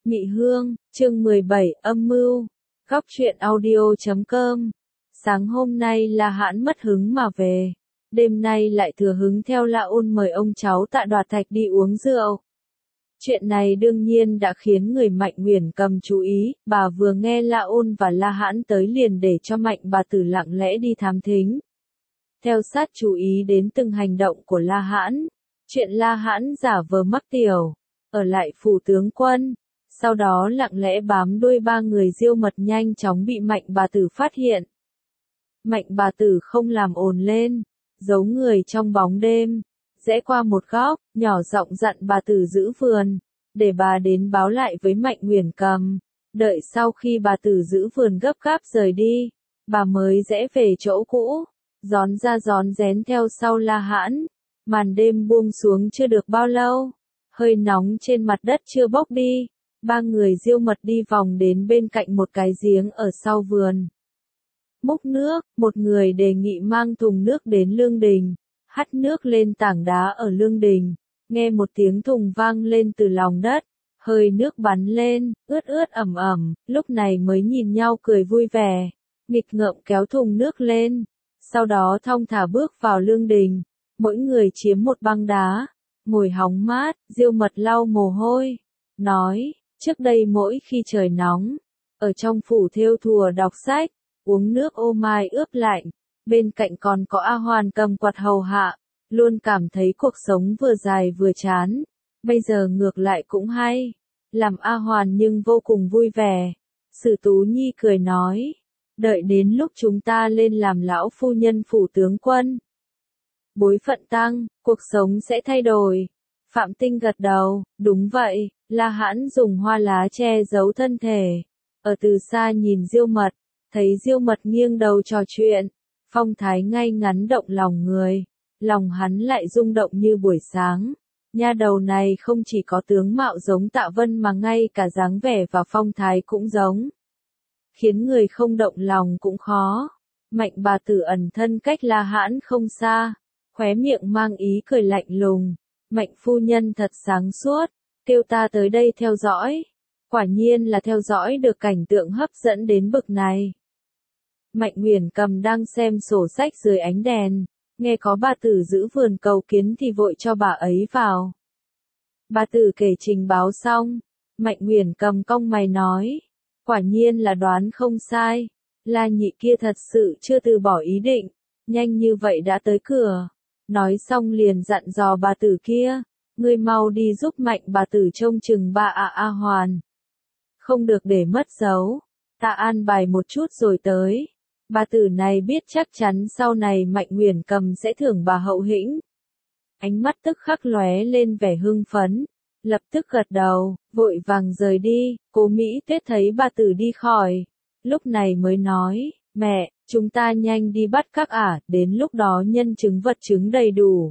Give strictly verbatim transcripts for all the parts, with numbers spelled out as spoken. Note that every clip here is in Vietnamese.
Mị Hương, chương mười bảy, âm mưu. Góc truyện audio chấm com. Sáng hôm nay La Hãn mất hứng mà về. Đêm nay lại thừa hứng theo La Ôn mời ông cháu Tạ Đoạt Thạch đi uống rượu. Chuyện này đương nhiên đã khiến người Mạnh Uyển Cầm chú ý, bà vừa nghe La Ôn và La Hãn tới liền để cho Mạnh bà tử lặng lẽ đi thám thính. Theo sát chú ý đến từng hành động của La Hãn. Chuyện La Hãn giả vờ mắc tiểu, ở lại phủ tướng quân. Sau đó lặng lẽ bám đuôi ba người Diêu Mật nhanh chóng bị Mạnh bà tử phát hiện. Mạnh bà tử không làm ồn lên, giấu người trong bóng đêm, rẽ qua một góc, nhỏ giọng dặn bà tử giữ vườn, để bà đến báo lại với Mạnh Uyển Cầm. Đợi sau khi bà tử giữ vườn gấp gáp rời đi, bà mới rẽ về chỗ cũ, rón ra rón rén theo sau La Hãn. Màn đêm buông xuống chưa được bao lâu, hơi nóng trên mặt đất chưa bốc đi. Ba người Diêu Mật đi vòng đến bên cạnh một cái giếng ở sau vườn. Múc nước, một người đề nghị mang thùng nước đến Lương Đình, hắt nước lên tảng đá ở Lương Đình. Nghe một tiếng thùng vang lên từ lòng đất, hơi nước bắn lên, ướt ướt ẩm ẩm, lúc này mới nhìn nhau cười vui vẻ, nghịch ngợm kéo thùng nước lên. Sau đó thong thả bước vào Lương Đình, mỗi người chiếm một băng đá, ngồi hóng mát. Diêu Mật lau mồ hôi, nói. Trước đây mỗi khi trời nóng, ở trong phủ thêu thùa đọc sách, uống nước ô mai ướp lạnh, bên cạnh còn có A Hoàn cầm quạt hầu hạ, luôn cảm thấy cuộc sống vừa dài vừa chán, bây giờ ngược lại cũng hay, làm A Hoàn nhưng vô cùng vui vẻ. Sử Tú Nhi cười nói, đợi đến lúc chúng ta lên làm lão phu nhân phủ tướng quân, bối phận tăng, cuộc sống sẽ thay đổi. Phạm Tinh gật đầu, đúng vậy. La Hãn dùng hoa lá che giấu thân thể, ở từ xa nhìn Diêu Mật, thấy Diêu Mật nghiêng đầu trò chuyện, phong thái ngay ngắn động lòng người, lòng hắn lại rung động như buổi sáng. Nha đầu này không chỉ có tướng mạo giống Tạ Vân mà ngay cả dáng vẻ và phong thái cũng giống, khiến người không động lòng cũng khó. Mạnh bà tử ẩn thân cách La Hãn không xa, khóe miệng mang ý cười lạnh lùng. Mạnh phu nhân thật sáng suốt, kêu ta tới đây theo dõi. Quả nhiên là theo dõi được cảnh tượng hấp dẫn đến bực này. Mạnh Uyển Cầm đang xem sổ sách dưới ánh đèn, nghe có bà tử giữ vườn cầu kiến thì vội cho bà ấy vào. Bà tử kể trình báo xong, Mạnh Uyển Cầm cong mày nói, quả nhiên là đoán không sai, La nhị kia thật sự chưa từ bỏ ý định, nhanh như vậy đã tới cửa. Nói xong liền dặn dò bà tử kia, ngươi mau đi giúp Mạnh bà tử trông chừng ba A A Hoàn. Không được để mất dấu, ta an bài một chút rồi tới. Bà tử này biết chắc chắn sau này Mạnh Uyển Cầm sẽ thưởng bà hậu hĩnh. Ánh mắt tức khắc lóe lên vẻ hưng phấn, lập tức gật đầu, vội vàng rời đi. Cố Mỹ Tuyết thấy bà tử đi khỏi, lúc này mới nói, mẹ, chúng ta nhanh đi bắt các ả, đến lúc đó nhân chứng vật chứng đầy đủ.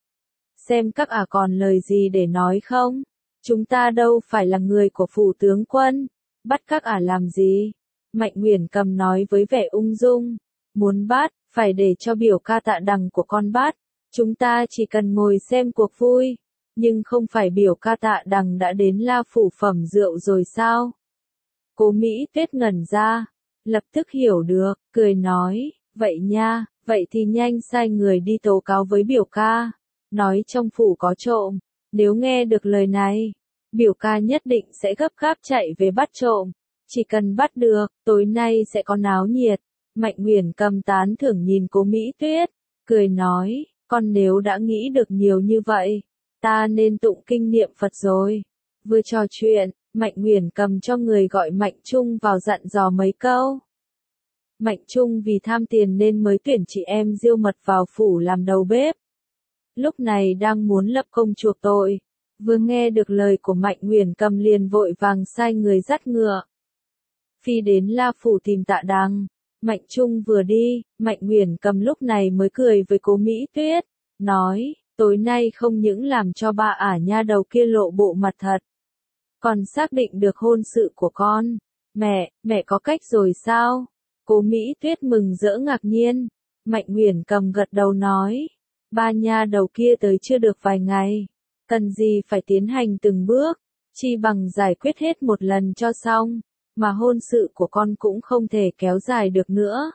Xem các ả còn lời gì để nói không? Chúng ta đâu phải là người của phủ tướng quân, bắt các ả làm gì? Mạnh Uyển Cầm nói với vẻ ung dung, muốn bắt, phải để cho biểu ca Tạ Đằng của con bắt, chúng ta chỉ cần ngồi xem cuộc vui, nhưng không phải biểu ca Tạ Đằng đã đến La phủ phẩm rượu rồi sao? Cố Mỹ Tuyết ngẩn ra, lập tức hiểu được, cười nói, vậy nha, vậy thì nhanh sai người đi tố cáo với biểu ca, nói trong phủ có trộm, nếu nghe được lời này, biểu ca nhất định sẽ gấp gáp chạy về bắt trộm, chỉ cần bắt được, tối nay sẽ có náo nhiệt. Mạnh Uyển Cầm tán thưởng nhìn Cố Mỹ Tuyết, cười nói, con nếu đã nghĩ được nhiều như vậy, ta nên tụng kinh niệm Phật rồi. Vừa trò chuyện, Mạnh Uyển Cầm cho người gọi Mạnh Trung vào dặn dò mấy câu. Mạnh Trung vì tham tiền nên mới tuyển chị em Diêu Mật vào phủ làm đầu bếp. Lúc này đang muốn lập công chuộc tội, vừa nghe được lời của Mạnh Uyển Cầm liền vội vàng sai người dắt ngựa phi đến La phủ tìm Tạ Đằng. Mạnh Trung vừa đi, Mạnh Uyển Cầm lúc này mới cười với Cố Mỹ Tuyết, nói, tối nay không những làm cho ba ả nha đầu kia lộ bộ mặt thật, còn xác định được hôn sự của con. Mẹ, mẹ có cách rồi sao? Cố Mỹ Tuyết mừng rỡ ngạc nhiên. Mạnh Uyển Cầm gật đầu nói, ba nha đầu kia tới chưa được vài ngày, cần gì phải tiến hành từng bước, Chi bằng giải quyết hết một lần cho xong, mà hôn sự của con cũng không thể kéo dài được nữa.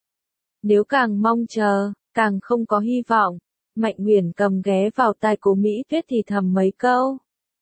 Nếu càng mong chờ, càng không có hy vọng. Mạnh Uyển Cầm ghé vào tai Cố Mỹ Tuyết thì thầm mấy câu.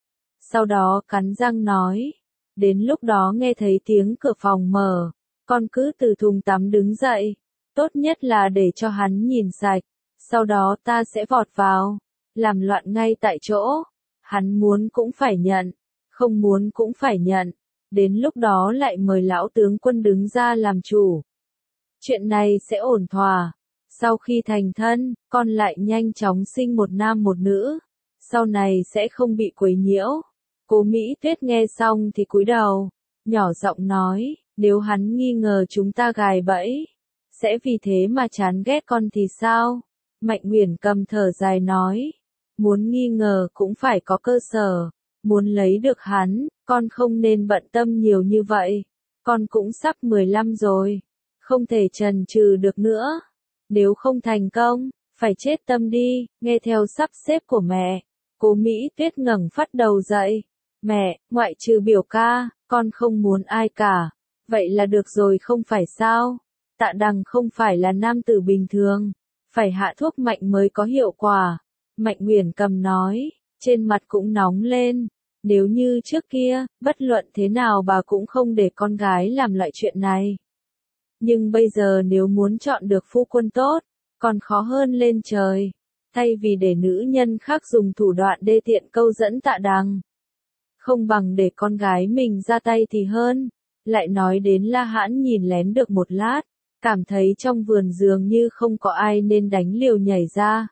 Sau đó cắn răng nói, đến lúc đó nghe thấy tiếng cửa phòng mở, con cứ từ thùng tắm đứng dậy, tốt nhất là để cho hắn nhìn sạch, sau đó ta sẽ vọt vào, làm loạn ngay tại chỗ, hắn muốn cũng phải nhận, không muốn cũng phải nhận, đến lúc đó lại mời lão tướng quân đứng ra làm chủ. Chuyện này sẽ ổn thỏa. Sau khi thành thân, con lại nhanh chóng sinh một nam một nữ, sau này sẽ không bị quấy nhiễu. Cố Mỹ Tuyết nghe xong thì cúi đầu, nhỏ giọng nói, nếu hắn nghi ngờ chúng ta gài bẫy, sẽ vì thế mà chán ghét con thì sao? Mạnh Uyển Cầm thở dài nói, muốn nghi ngờ cũng phải có cơ sở, muốn lấy được hắn, con không nên bận tâm nhiều như vậy, con cũng sắp mười lăm rồi, không thể chần chừ được nữa. Nếu không thành công, phải chết tâm đi, nghe theo sắp xếp của mẹ. Cố Mỹ Tuyết ngẩng phát đầu dậy. Mẹ, ngoại trừ biểu ca, con không muốn ai cả. Vậy là được rồi không phải sao? Tạ Đằng không phải là nam tử bình thường. Phải hạ thuốc mạnh mới có hiệu quả. Mạnh Uyển Cầm nói, trên mặt cũng nóng lên. Nếu như trước kia, bất luận thế nào bà cũng không để con gái làm loại chuyện này. Nhưng bây giờ nếu muốn chọn được phu quân tốt, còn khó hơn lên trời. Thay vì để nữ nhân khác dùng thủ đoạn đê tiện câu dẫn Tạ Đằng, không bằng để con gái mình ra tay thì hơn. Lại nói đến La Hãn nhìn lén được một lát, cảm thấy trong vườn dường như không có ai nên đánh liều nhảy ra.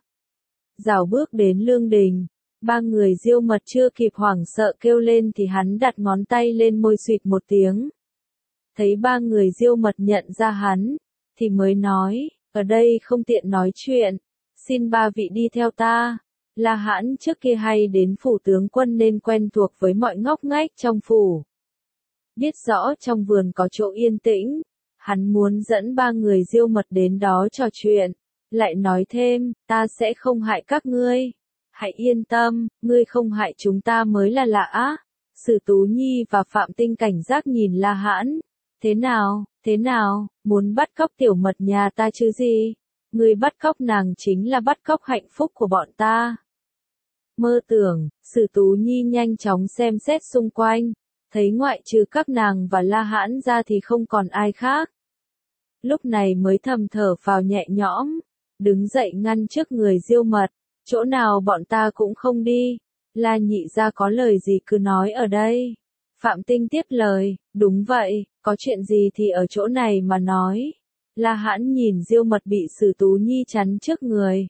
Rảo bước đến lương đình, ba người Diêu Mật chưa kịp hoảng sợ kêu lên thì hắn đặt ngón tay lên môi suýt một tiếng. Thấy ba người Diêu Mật nhận ra hắn, thì mới nói, ở đây không tiện nói chuyện, xin ba vị đi theo ta. La Hãn trước kia hay đến phủ tướng quân nên quen thuộc với mọi ngóc ngách trong phủ. Biết rõ trong vườn có chỗ yên tĩnh, hắn muốn dẫn ba người Diêu Mật đến đó trò chuyện, lại nói thêm, ta sẽ không hại các ngươi. Hãy yên tâm, ngươi không hại chúng ta mới là lạ á. Sử Tú Nhi và Phạm Tinh cảnh giác nhìn La Hãn. Thế nào, thế nào, muốn bắt cóc tiểu Mật nhà ta chứ gì? Ngươi bắt cóc nàng chính là bắt cóc hạnh phúc của bọn ta. Mơ tưởng, Sử Tú Nhi nhanh chóng xem xét xung quanh, thấy ngoại trừ các nàng và La Hãn ra thì không còn ai khác. Lúc này mới thầm thở phào nhẹ nhõm, đứng dậy ngăn trước người Diêu Mật, chỗ nào bọn ta cũng không đi, La nhị gia có lời gì cứ nói ở đây. Phạm Tinh tiếp lời, đúng vậy, có chuyện gì thì ở chỗ này mà nói. La Hãn nhìn Diêu Mật bị Sử Tú Nhi chắn trước người,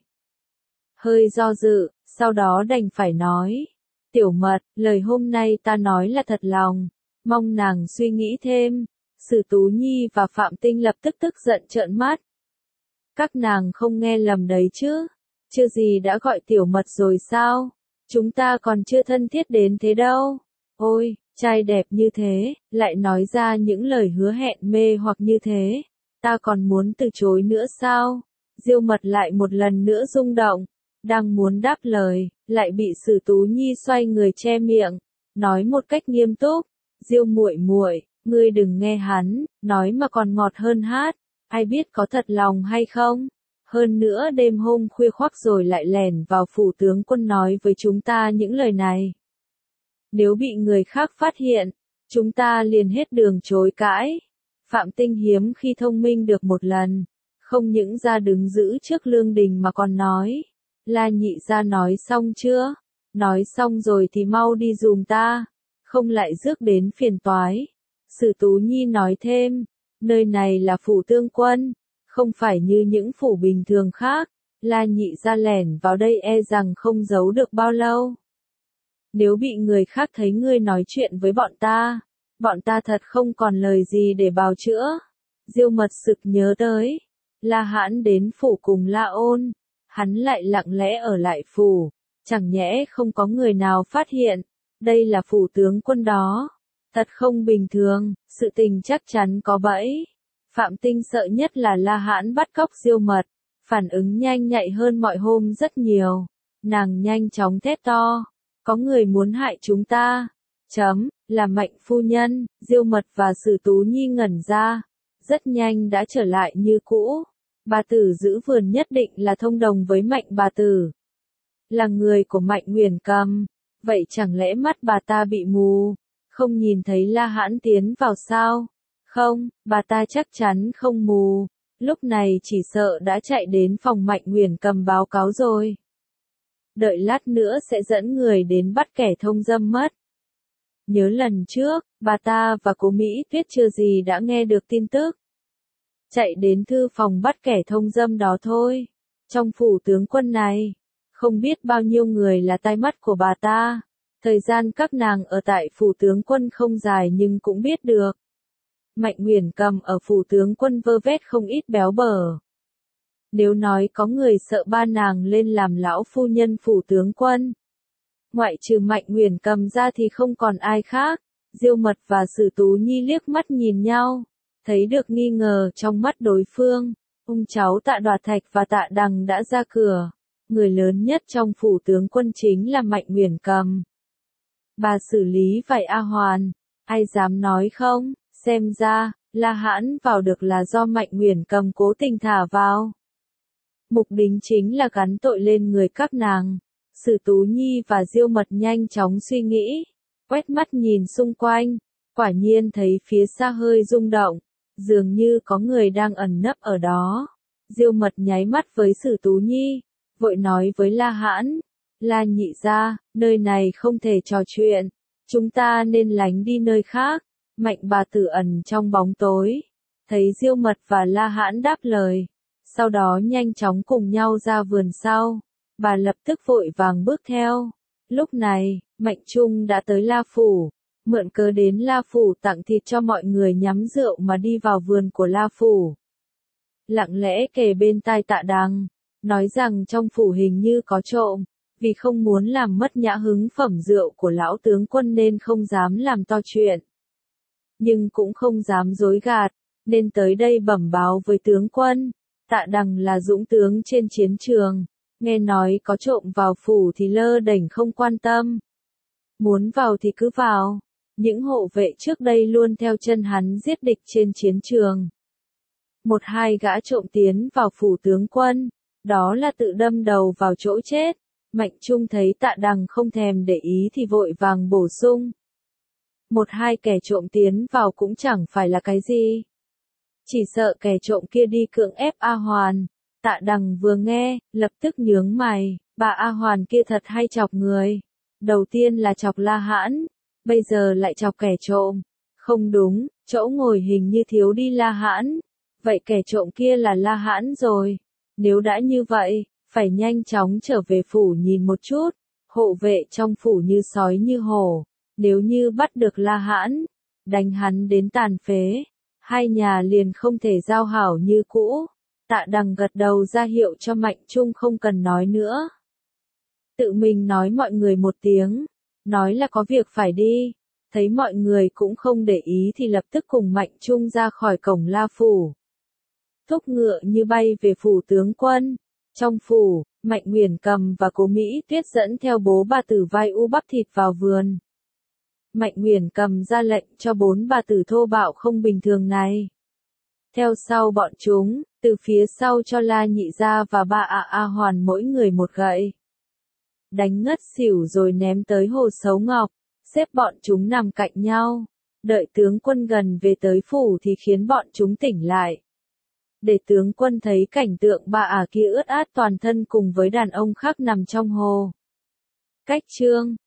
hơi do dự, sau đó đành phải nói, tiểu Mật, lời hôm nay ta nói là thật lòng, mong nàng suy nghĩ thêm. Sử Tú Nhi và Phạm Tinh lập tức tức giận trợn mắt. Các nàng không nghe lầm đấy chứ, chưa gì đã gọi tiểu Mật rồi sao, chúng ta còn chưa thân thiết đến thế đâu. Ôi, trai đẹp như thế, lại nói ra những lời hứa hẹn mê hoặc như thế, ta còn muốn từ chối nữa sao? Diêu Mật lại một lần nữa rung động, đang muốn đáp lời, lại bị Sử Tú Nhi xoay người che miệng, nói một cách nghiêm túc, Diêu muội muội, ngươi đừng nghe hắn, nói mà còn ngọt hơn hát, ai biết có thật lòng hay không? Hơn nữa đêm hôm khuya khoắt rồi lại lẻn vào phủ tướng quân nói với chúng ta những lời này. Nếu bị người khác phát hiện, chúng ta liền hết đường chối cãi. Phạm Tinh hiếm khi thông minh được một lần, không những ra đứng giữ trước lương đình mà còn nói. La nhị gia nói xong chưa? Nói xong rồi thì mau đi giùm ta, không lại rước đến phiền toái. Sử Tú Nhi nói thêm, nơi này là phủ tướng quân, không phải như những phủ bình thường khác. La nhị gia lẻn vào đây e rằng không giấu được bao lâu. Nếu bị người khác thấy ngươi nói chuyện với bọn ta, bọn ta thật không còn lời gì để bào chữa. Diêu Mật sực nhớ tới, La Hãn đến phủ cùng La Ôn, hắn lại lặng lẽ ở lại phủ, chẳng nhẽ không có người nào phát hiện, đây là phủ tướng quân đó. Thật không bình thường, sự tình chắc chắn có bẫy. Phạm Tinh sợ nhất là La Hãn bắt cóc Diêu Mật, phản ứng nhanh nhạy hơn mọi hôm rất nhiều. Nàng nhanh chóng thét to, có người muốn hại chúng ta. Chấm, là Mạnh phu nhân, Diêu Mật và Sử Tú Nhi ngẩn ra, rất nhanh đã trở lại như cũ. Bà tử giữ vườn nhất định là thông đồng với Mạnh bà tử. Là người của Mạnh Uyển Cầm, vậy chẳng lẽ mắt bà ta bị mù, không nhìn thấy La Hãn tiến vào sao? Không, bà ta chắc chắn không mù, lúc này chỉ sợ đã chạy đến phòng Mạnh Uyển Cầm báo cáo rồi. Đợi lát nữa sẽ dẫn người đến bắt kẻ thông dâm mất. Nhớ lần trước, bà ta và Cố Mỹ Tuyết chưa gì đã nghe được tin tức. Chạy đến thư phòng bắt kẻ thông dâm đó thôi. Trong phủ tướng quân này, không biết bao nhiêu người là tai mắt của bà ta. Thời gian các nàng ở tại phủ tướng quân không dài nhưng cũng biết được. Mạnh Uyển Cầm ở phủ tướng quân vơ vét không ít béo bở. Nếu nói có người sợ ba nàng lên làm lão phu nhân phủ tướng quân, ngoại trừ Mạnh Uyển Cầm ra thì không còn ai khác. Diêu Mật và Sử Tú Nhi liếc mắt nhìn nhau, thấy được nghi ngờ trong mắt đối phương. Ông cháu Tạ Đoạt Thạch và Tạ Đằng đã ra cửa. Người lớn nhất trong phủ tướng quân chính là Mạnh Uyển Cầm. Bà xử lý vài A Hoàn, ai dám nói không? Xem ra, La Hãn vào được là do Mạnh Uyển Cầm cố tình thả vào. Mục đích chính là gắn tội lên người các nàng. Sử Tú Nhi và Diêu Mật nhanh chóng suy nghĩ, quét mắt nhìn xung quanh, quả nhiên thấy phía xa hơi rung động, dường như có người đang ẩn nấp ở đó. Diêu Mật nháy mắt với Sử Tú Nhi, vội nói với La Hãn, La nhị gia, nơi này không thể trò chuyện, chúng ta nên lánh đi nơi khác. Mạnh bà tử ẩn trong bóng tối, thấy Diêu Mật và La Hãn đáp lời, sau đó nhanh chóng cùng nhau ra vườn sau. Bà lập tức vội vàng bước theo. Lúc này, Mạnh Trung đã tới La Phủ, mượn cớ đến La Phủ tặng thịt cho mọi người nhắm rượu mà đi vào vườn của La Phủ. Lặng lẽ kề bên tai Tạ Đằng, nói rằng trong phủ hình như có trộm, vì không muốn làm mất nhã hứng phẩm rượu của lão tướng quân nên không dám làm to chuyện. Nhưng cũng không dám dối gạt, nên tới đây bẩm báo với tướng quân. Tạ Đằng là dũng tướng trên chiến trường, nghe nói có trộm vào phủ thì lơ đễnh không quan tâm. Muốn vào thì cứ vào, những hộ vệ trước đây luôn theo chân hắn giết địch trên chiến trường. Một hai gã trộm tiến vào phủ tướng quân, đó là tự đâm đầu vào chỗ chết. Mạnh Trung thấy Tạ Đằng không thèm để ý thì vội vàng bổ sung. Một hai kẻ trộm tiến vào cũng chẳng phải là cái gì. Chỉ sợ kẻ trộm kia đi cưỡng ép A Hoàn. Tạ Đằng vừa nghe, lập tức nhướng mày, bà A Hoàn kia thật hay chọc người. Đầu tiên là chọc La Hãn, bây giờ lại chọc kẻ trộm. Không đúng, chỗ ngồi hình như thiếu đi La Hãn. Vậy kẻ trộm kia là La Hãn rồi. Nếu đã như vậy, phải nhanh chóng trở về phủ nhìn một chút. Hộ vệ trong phủ như sói như hổ. Nếu như bắt được La Hãn, đánh hắn đến tàn phế, hai nhà liền không thể giao hảo như cũ. Tạ Đằng gật đầu ra hiệu cho Mạnh Trung không cần nói nữa. Tự mình nói mọi người một tiếng, nói là có việc phải đi. Thấy mọi người cũng không để ý thì lập tức cùng Mạnh Trung ra khỏi cổng La Phủ. Thúc ngựa như bay về phủ tướng quân. Trong phủ, Mạnh Uyển Cầm và Cố Mỹ Tuyết dẫn theo bố bà tử vai u bắp thịt vào vườn. Mạnh Uyển Cầm ra lệnh cho bốn bà tử thô bạo không bình thường này. Theo sau bọn chúng, từ phía sau cho La nhị gia và ba A A Hoàn mỗi người một gậy. Đánh ngất xỉu rồi ném tới hồ Sấu Ngọc, xếp bọn chúng nằm cạnh nhau. Đợi tướng quân gần về tới phủ thì khiến bọn chúng tỉnh lại. Để tướng quân thấy cảnh tượng bà ả kia ướt át toàn thân cùng với đàn ông khác nằm trong hồ. Cách chương